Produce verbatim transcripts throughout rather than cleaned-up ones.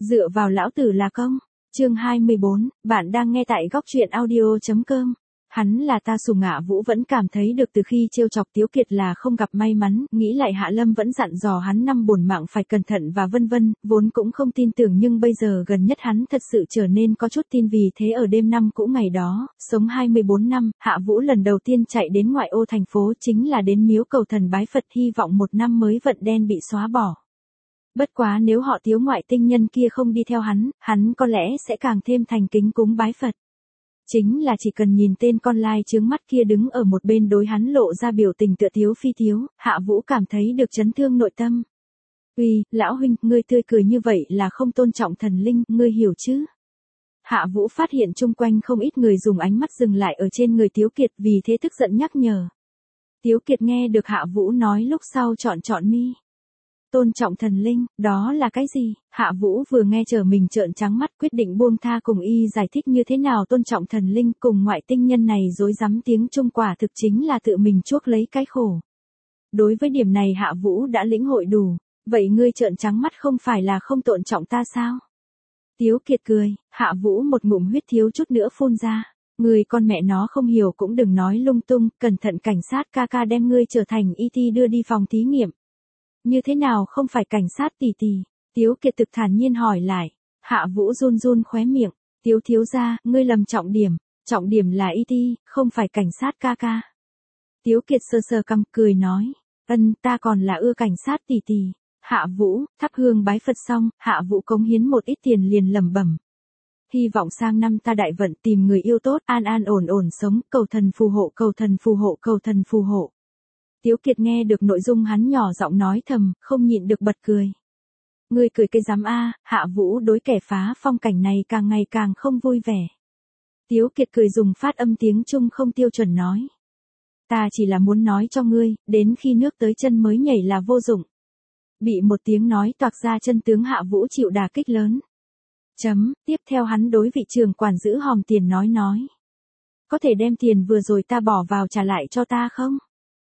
Dựa vào lão tử là công. Chương hai mươi bốn, bạn đang nghe tại góc truyện audio chấm com. Hắn là ta Sùng Ngạ Vũ vẫn cảm thấy được từ khi trêu chọc Tiếu Kiệt là không gặp may mắn, nghĩ lại Hạ Lâm vẫn dặn dò hắn năm bổn mạng phải cẩn thận và vân vân, vốn cũng không tin tưởng nhưng bây giờ gần nhất hắn thật sự trở nên có chút tin vì thế ở đêm năm cũ ngày đó, sống hai mươi bốn năm, Hạ Vũ lần đầu tiên chạy đến ngoại ô thành phố chính là đến miếu cầu thần bái Phật hy vọng một năm mới vận đen bị xóa bỏ. Bất quá nếu họ Tiếu ngoại tinh nhân kia không đi theo hắn, hắn có lẽ sẽ càng thêm thành kính cúng bái Phật. Chính là chỉ cần nhìn tên con lai chướng mắt kia đứng ở một bên đối hắn lộ ra biểu tình tựa Tiếu phi Tiếu, Hạ Vũ cảm thấy được chấn thương nội tâm. Uy, lão huynh, ngươi tươi cười như vậy là không tôn trọng thần linh, ngươi hiểu chứ? Hạ Vũ phát hiện chung quanh không ít người dùng ánh mắt dừng lại ở trên người Tiếu Kiệt vì thế tức giận nhắc nhở. Tiếu Kiệt nghe được Hạ Vũ nói lúc sau chọn chọn mi. Tôn trọng thần linh, đó là cái gì? Hạ Vũ vừa nghe chờ mình trợn trắng mắt quyết định buông tha cùng y giải thích như thế nào tôn trọng thần linh cùng ngoại tinh nhân này dối rắm tiếng Trung quả thực chính là tự mình chuốc lấy cái khổ. Đối với điểm này Hạ Vũ đã lĩnh hội đủ, vậy ngươi trợn trắng mắt không phải là không tôn trọng ta sao? Tiếu Kiệt cười, Hạ Vũ một ngụm huyết thiếu chút nữa phun ra. Người con mẹ nó không hiểu cũng đừng nói lung tung, cẩn thận cảnh sát ca ca đem ngươi trở thành i tê đưa đi phòng thí nghiệm. Như thế nào không phải cảnh sát tỷ tỷ? Tiếu Kiệt thực thản nhiên hỏi lại. Hạ Vũ run run khóe miệng. Tiếu thiếu gia, ngươi lầm trọng điểm. Trọng điểm là i tê, không phải cảnh sát ca ca. Tiếu Kiệt sờ sờ cằm cười nói. Ân, ta còn là ưa cảnh sát tỷ tỷ. Hạ Vũ, thắp hương bái Phật xong, Hạ Vũ cống hiến một ít tiền liền lẩm bẩm. Hy vọng sang năm ta đại vận tìm người yêu tốt, an an ổn ổn sống, cầu thần phù hộ, cầu thần phù hộ, cầu thần phù hộ. Tiếu Kiệt nghe được nội dung hắn nhỏ giọng nói thầm, không nhịn được bật cười. Ngươi cười cái dám a? Hạ Vũ đối kẻ phá phong cảnh này càng ngày càng không vui vẻ. Tiếu Kiệt cười dùng phát âm tiếng Trung không tiêu chuẩn nói. Ta chỉ là muốn nói cho ngươi, đến khi nước tới chân mới nhảy là vô dụng. Bị một tiếng nói toạc ra chân tướng Hạ Vũ chịu đả kích lớn. Chấm, tiếp theo hắn đối vị trưởng quản giữ hòm tiền nói nói. Có thể đem tiền vừa rồi ta bỏ vào trả lại cho ta không?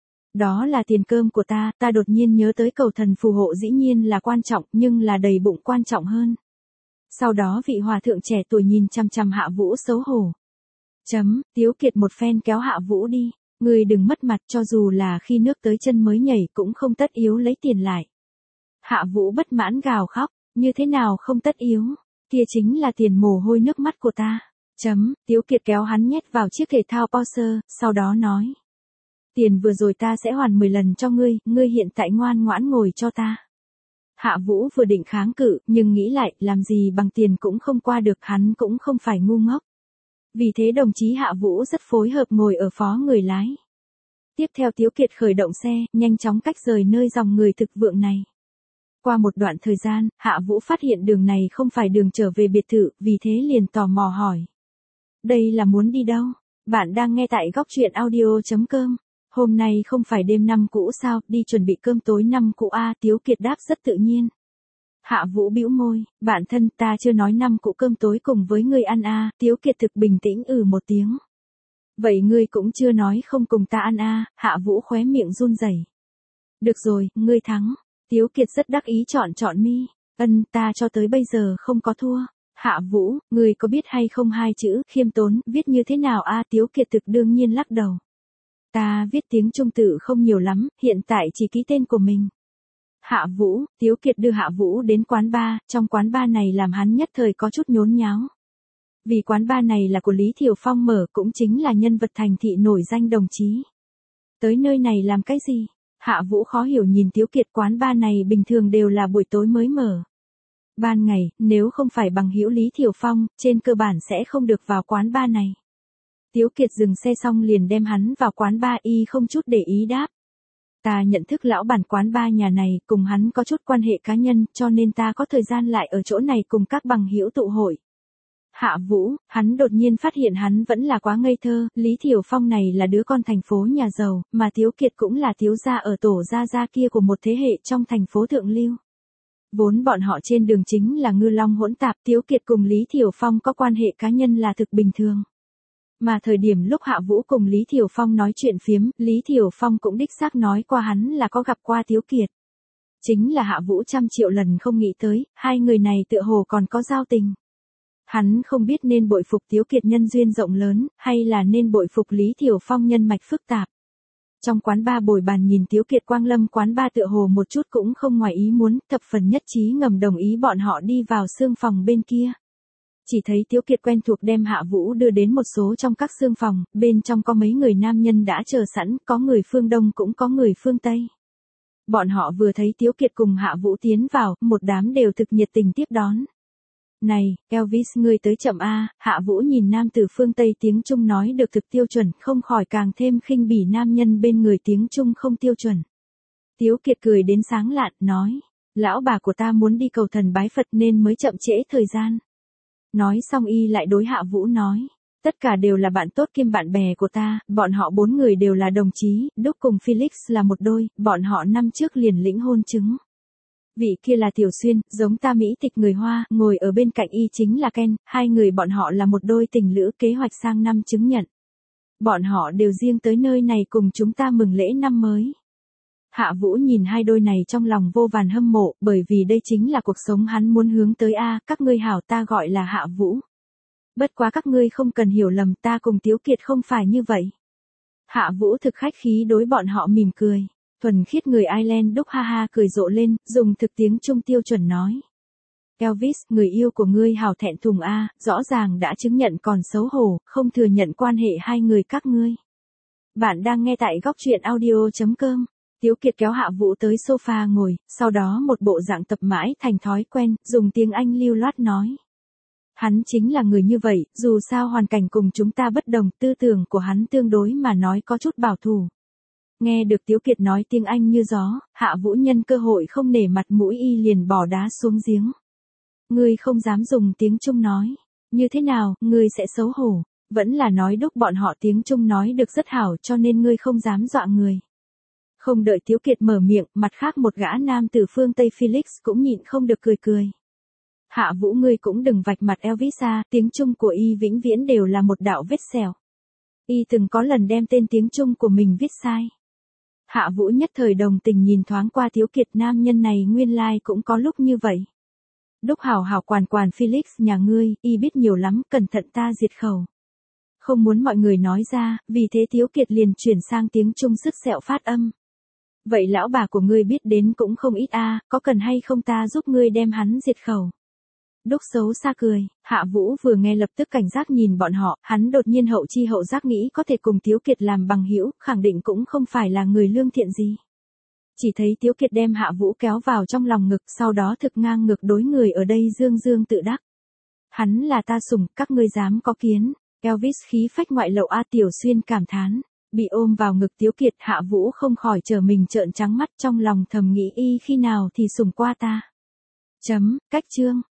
Đó là tiền cơm của ta, ta đột nhiên nhớ tới cầu thần phù hộ dĩ nhiên là quan trọng nhưng là đầy bụng quan trọng hơn. Sau đó vị hòa thượng trẻ tuổi nhìn chăm chăm Hạ Vũ xấu hổ. Chấm, Tiếu Kiệt một phen kéo Hạ Vũ đi, ngươi đừng mất mặt cho dù là khi nước tới chân mới nhảy cũng không tất yếu lấy tiền lại. Hạ Vũ bất mãn gào khóc, như thế nào không tất yếu, kia chính là tiền mồ hôi nước mắt của ta. Chấm, Tiếu Kiệt kéo hắn nhét vào chiếc thể thao Porsche, sau đó nói. Tiền vừa rồi ta sẽ hoàn mười lần cho ngươi, ngươi hiện tại ngoan ngoãn ngồi cho ta. Hạ Vũ vừa định kháng cự, nhưng nghĩ lại, làm gì bằng tiền cũng không qua được, hắn cũng không phải ngu ngốc. Vì thế đồng chí Hạ Vũ rất phối hợp ngồi ở phó người lái. Tiếp theo Tiếu Kiệt khởi động xe, nhanh chóng cách rời nơi dòng người thực vượng này. Qua một đoạn thời gian, Hạ Vũ phát hiện đường này không phải đường trở về biệt thự, vì thế liền tò mò hỏi. Đây là muốn đi đâu? Bạn đang nghe tại góc truyện audio chấm com. Hôm nay không phải đêm năm cũ sao, đi chuẩn bị cơm tối năm cũ a? Tiếu Kiệt đáp rất tự nhiên. Hạ Vũ bĩu môi, bạn thân ta chưa nói năm cũ cơm tối cùng với ngươi ăn a? Tiếu Kiệt thực bình tĩnh ừ một tiếng. Vậy ngươi cũng chưa nói không cùng ta ăn a? Hạ Vũ khóe miệng run rẩy. Được rồi, ngươi thắng. Tiếu Kiệt rất đắc ý chọn chọn mi. Ân, ta cho tới bây giờ không có thua. Hạ Vũ, ngươi có biết hay không hai chữ khiêm tốn viết như thế nào a? Tiếu Kiệt thực đương nhiên lắc đầu. Ta viết tiếng Trung tự không nhiều lắm, hiện tại chỉ ký tên của mình. Hạ Vũ, Tiếu Kiệt đưa Hạ Vũ đến quán bar, trong quán bar này làm hắn nhất thời có chút nhốn nháo. Vì quán bar này là của Lý Thiều Phong mở, cũng chính là nhân vật thành thị nổi danh đồng chí. Tới nơi này làm cái gì? Hạ Vũ khó hiểu nhìn Tiếu Kiệt, quán bar này bình thường đều là buổi tối mới mở. Ban ngày, nếu không phải bằng hữu Lý Thiều Phong, trên cơ bản sẽ không được vào quán bar này. Tiếu Kiệt dừng xe xong liền đem hắn vào quán bar y không chút để ý đáp. Ta nhận thức lão bản quán bar nhà này, cùng hắn có chút quan hệ cá nhân, cho nên ta có thời gian lại ở chỗ này cùng các bằng hữu tụ hội. Hạ Vũ, hắn đột nhiên phát hiện hắn vẫn là quá ngây thơ, Lý Thiều Phong này là đứa con thành phố nhà giàu, mà Tiếu Kiệt cũng là thiếu gia ở tổ gia gia kia của một thế hệ trong thành phố thượng lưu. Vốn bọn họ trên đường chính là ngư long hỗn tạp, Tiếu Kiệt cùng Lý Thiều Phong có quan hệ cá nhân là thực bình thường. Mà thời điểm lúc Hạ Vũ cùng Lý Thiều Phong nói chuyện phiếm, Lý Thiều Phong cũng đích xác nói qua hắn là có gặp qua Tiếu Kiệt. Chính là Hạ Vũ trăm triệu lần không nghĩ tới, hai người này tựa hồ còn có giao tình. Hắn không biết nên bội phục Tiếu Kiệt nhân duyên rộng lớn, hay là nên bội phục Lý Thiểu Phong nhân mạch phức tạp. Trong quán ba bồi bàn nhìn Tiếu Kiệt quang lâm quán ba tựa hồ một chút cũng không ngoài ý muốn, thập phần nhất trí ngầm đồng ý bọn họ đi vào xương phòng bên kia. Chỉ thấy Tiếu Kiệt quen thuộc đem Hạ Vũ đưa đến một số trong các xương phòng, bên trong có mấy người nam nhân đã chờ sẵn, có người phương Đông cũng có người phương Tây. Bọn họ vừa thấy Tiếu Kiệt cùng Hạ Vũ tiến vào, một đám đều thực nhiệt tình tiếp đón. Này, Elvis ngươi tới chậm a. Hạ Vũ nhìn nam tử phương Tây tiếng Trung nói được thực tiêu chuẩn, không khỏi càng thêm khinh bỉ nam nhân bên người tiếng Trung không tiêu chuẩn. Tiếu Kiệt cười đến sáng lạn, nói, lão bà của ta muốn đi cầu thần bái Phật nên mới chậm trễ thời gian. Nói xong y lại đối Hạ Vũ nói, tất cả đều là bạn tốt kiêm bạn bè của ta, bọn họ bốn người đều là đồng chí, Đúc cùng Felix là một đôi, bọn họ năm trước liền lĩnh hôn chứng. Vị kia là Tiểu Xuyên, giống ta Mỹ tịch người Hoa, ngồi ở bên cạnh y chính là Ken, hai người bọn họ là một đôi tình lữ kế hoạch sang năm chứng nhận. Bọn họ đều riêng tới nơi này cùng chúng ta mừng lễ năm mới. Hạ Vũ nhìn hai đôi này trong lòng vô vàn hâm mộ, bởi vì đây chính là cuộc sống hắn muốn hướng tới a. Các ngươi hảo, ta gọi là Hạ Vũ. Bất quá các ngươi không cần hiểu lầm, ta cùng Tiếu Kiệt không phải như vậy. Hạ Vũ thực khách khí đối bọn họ mỉm cười. Thuần khiết người Ireland Đúc ha ha cười rộ lên, dùng thực tiếng Trung tiêu chuẩn nói. Elvis, người yêu của ngươi hào thẹn thùng a, rõ ràng đã chứng nhận còn xấu hổ, không thừa nhận quan hệ hai người các ngươi. Bạn đang nghe tại góc truyện audio chấm com. Tiếu Kiệt kéo Hạ Vũ tới sofa ngồi, sau đó một bộ dạng tập mãi thành thói quen, dùng tiếng Anh lưu loát nói. Hắn chính là người như vậy, dù sao hoàn cảnh cùng chúng ta bất đồng, tư tưởng của hắn tương đối mà nói có chút bảo thủ. Nghe được Tiếu Kiệt nói tiếng Anh như gió, Hạ Vũ nhân cơ hội không nể mặt mũi y liền bỏ đá xuống giếng. Ngươi không dám dùng tiếng Trung nói. Như thế nào, ngươi sẽ xấu hổ. Vẫn là nói Đúc bọn họ tiếng Trung nói được rất hảo cho nên ngươi không dám dọa người. Không đợi Tiếu Kiệt mở miệng, mặt khác một gã nam từ phương Tây Felix cũng nhịn không được cười cười. Hạ Vũ ngươi cũng đừng vạch mặt Elvisa, tiếng Trung của y vĩnh viễn đều là một đạo vết sẹo. Y từng có lần đem tên tiếng Trung của mình viết sai. Hạ Vũ nhất thời đồng tình nhìn thoáng qua Tiếu Kiệt, nam nhân này nguyên lai like cũng có lúc như vậy. Đúc hảo hảo quản quản Felix nhà ngươi, y biết nhiều lắm, cẩn thận ta diệt khẩu. Không muốn mọi người nói ra, vì thế Tiếu Kiệt liền chuyển sang tiếng Trung sức sẹo phát âm. Vậy lão bà của ngươi biết đến cũng không ít a, có cần hay không ta giúp ngươi đem hắn diệt khẩu. Đúc xấu xa cười, Hạ Vũ vừa nghe lập tức cảnh giác nhìn bọn họ, hắn đột nhiên hậu chi hậu giác nghĩ có thể cùng Tiếu Kiệt làm bằng hữu, khẳng định cũng không phải là người lương thiện gì. Chỉ thấy Tiếu Kiệt đem Hạ Vũ kéo vào trong lòng ngực, sau đó thực ngang ngược đối người ở đây dương dương tự đắc. Hắn là ta sủng, các ngươi dám có kiến. Elvis khí phách ngoại lậu a. Tiểu Xuyên cảm thán. Bị ôm vào ngực Tiếu Kiệt, Hạ Vũ không khỏi trở mình trợn trắng mắt, trong lòng thầm nghĩ y khi nào thì sủng qua ta. Chấm, cách chương.